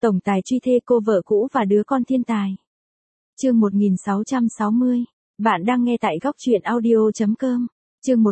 Tổng tài truy thê cô vợ cũ và đứa con thiên tài. Chương 1660. Bạn đang nghe tại góc truyện audio.com. Chương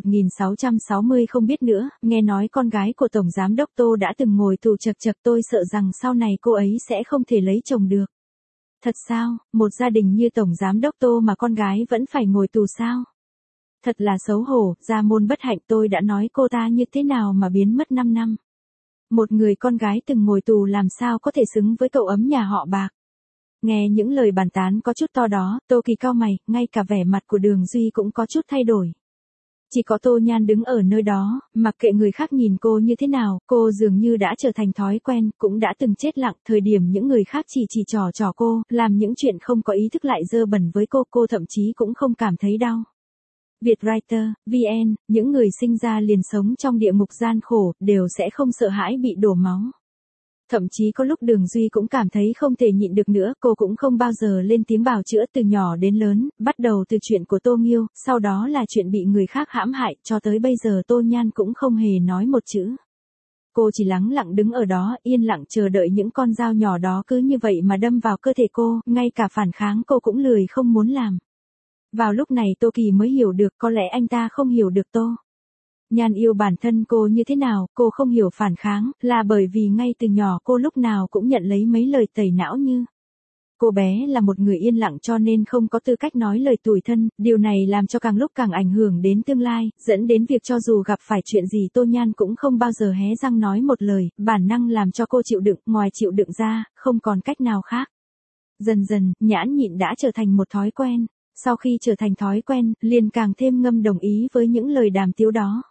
1660 không biết nữa, nghe nói con gái của Tổng Giám đốc Tô đã từng ngồi tù chật chật, tôi sợ rằng sau này cô ấy sẽ không thể lấy chồng được. Thật sao, một gia đình như Tổng Giám đốc Tô mà con gái vẫn phải ngồi tù sao? Thật là xấu hổ, gia môn bất hạnh, tôi đã nói cô ta như thế nào mà biến mất 5 năm. Một người con gái từng ngồi tù làm sao có thể xứng với cậu ấm nhà họ Bạc. Nghe những lời bàn tán có chút to đó, Tô Kỳ cau mày, ngay cả vẻ mặt của Đường Duy cũng có chút thay đổi. Chỉ có Tô Nhan đứng ở nơi đó, mặc kệ người khác nhìn cô như thế nào, cô dường như đã trở thành thói quen, cũng đã từng chết lặng, thời điểm những người khác chỉ trò cô, làm những chuyện không có ý thức lại dơ bẩn với cô thậm chí cũng không cảm thấy đau. Vietwriter, VN, những người sinh ra liền sống trong địa ngục gian khổ, đều sẽ không sợ hãi bị đổ máu. Thậm chí có lúc Đường Duy cũng cảm thấy không thể nhịn được nữa, cô cũng không bao giờ lên tiếng bào chữa từ nhỏ đến lớn, bắt đầu từ chuyện của Tô Nghiêu, sau đó là chuyện bị người khác hãm hại, cho tới bây giờ Tô Nhan cũng không hề nói một chữ. Cô chỉ lắng lặng đứng ở đó, yên lặng chờ đợi những con dao nhỏ đó cứ như vậy mà đâm vào cơ thể cô, ngay cả phản kháng cô cũng lười không muốn làm. Vào lúc này Tô Kỳ mới hiểu được, có lẽ anh ta không hiểu được Tô Nhan yêu bản thân cô như thế nào, cô không hiểu phản kháng, là bởi vì ngay từ nhỏ cô lúc nào cũng nhận lấy mấy lời tẩy não như: cô bé là một người yên lặng cho nên không có tư cách nói lời tủi thân, điều này làm cho càng lúc càng ảnh hưởng đến tương lai, dẫn đến việc cho dù gặp phải chuyện gì Tô Nhan cũng không bao giờ hé răng nói một lời, bản năng làm cho cô chịu đựng, ngoài chịu đựng ra, không còn cách nào khác. Dần dần, nhãn nhịn đã trở thành một thói quen. Sau khi trở thành thói quen, liền càng thêm ngâm đồng ý với những lời đàm tiếu đó.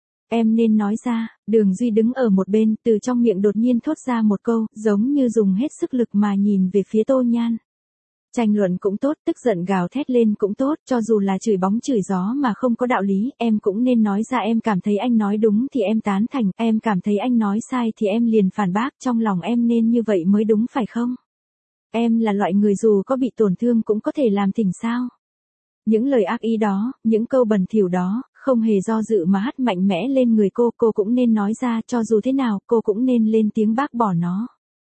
Em nên nói ra, Đường Duy đứng ở một bên, từ trong miệng đột nhiên thốt ra một câu, giống như dùng hết sức lực mà nhìn về phía Tô Nhan. Tranh luận cũng tốt, tức giận gào thét lên cũng tốt, cho dù là chửi bóng chửi gió mà không có đạo lý, em cũng nên nói ra, em cảm thấy anh nói đúng thì em tán thành, em cảm thấy anh nói sai thì em liền phản bác, trong lòng em nên như vậy mới đúng phải không? Em là loại người dù có bị tổn thương cũng có thể làm thỉnh sao? Những lời ác ý đó, những câu bẩn thỉu đó, không hề do dự mà hắt mạnh mẽ lên người cô cũng nên nói ra, cho dù thế nào, cô cũng nên lên tiếng bác bỏ nó.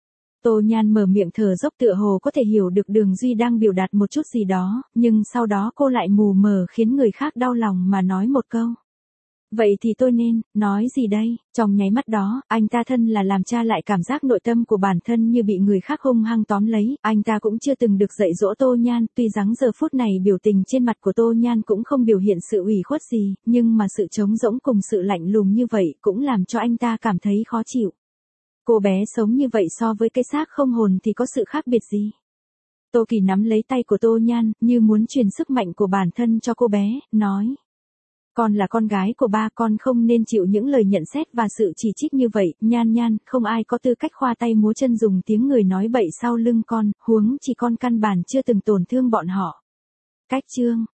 Tô Nhan mở miệng thở dốc tựa hồ có thể hiểu được Đường Duy đang biểu đạt một chút gì đó, nhưng sau đó cô lại mù mờ khiến người khác đau lòng mà nói một câu: vậy thì tôi nên nói gì đây? Trong nháy mắt đó, anh ta thân là làm cha lại cảm giác nội tâm của bản thân như bị người khác hung hăng tóm lấy, anh ta cũng chưa từng được dạy dỗ Tô Nhan, tuy rằng giờ phút này biểu tình trên mặt của Tô Nhan cũng không biểu hiện sự ủy khuất gì, nhưng mà sự trống rỗng cùng sự lạnh lùng như vậy cũng làm cho anh ta cảm thấy khó chịu. Cô bé sống như vậy so với cái xác không hồn thì có sự khác biệt gì? Tô Kỳ nắm lấy tay của Tô Nhan, như muốn truyền sức mạnh của bản thân cho cô bé, nói: con là con gái của ba, con không nên chịu những lời nhận xét và sự chỉ trích như vậy, Nhan, không ai có tư cách khoa tay múa chân dùng tiếng người nói bậy sau lưng con, huống chỉ con căn bản chưa từng tổn thương bọn họ. Cách chương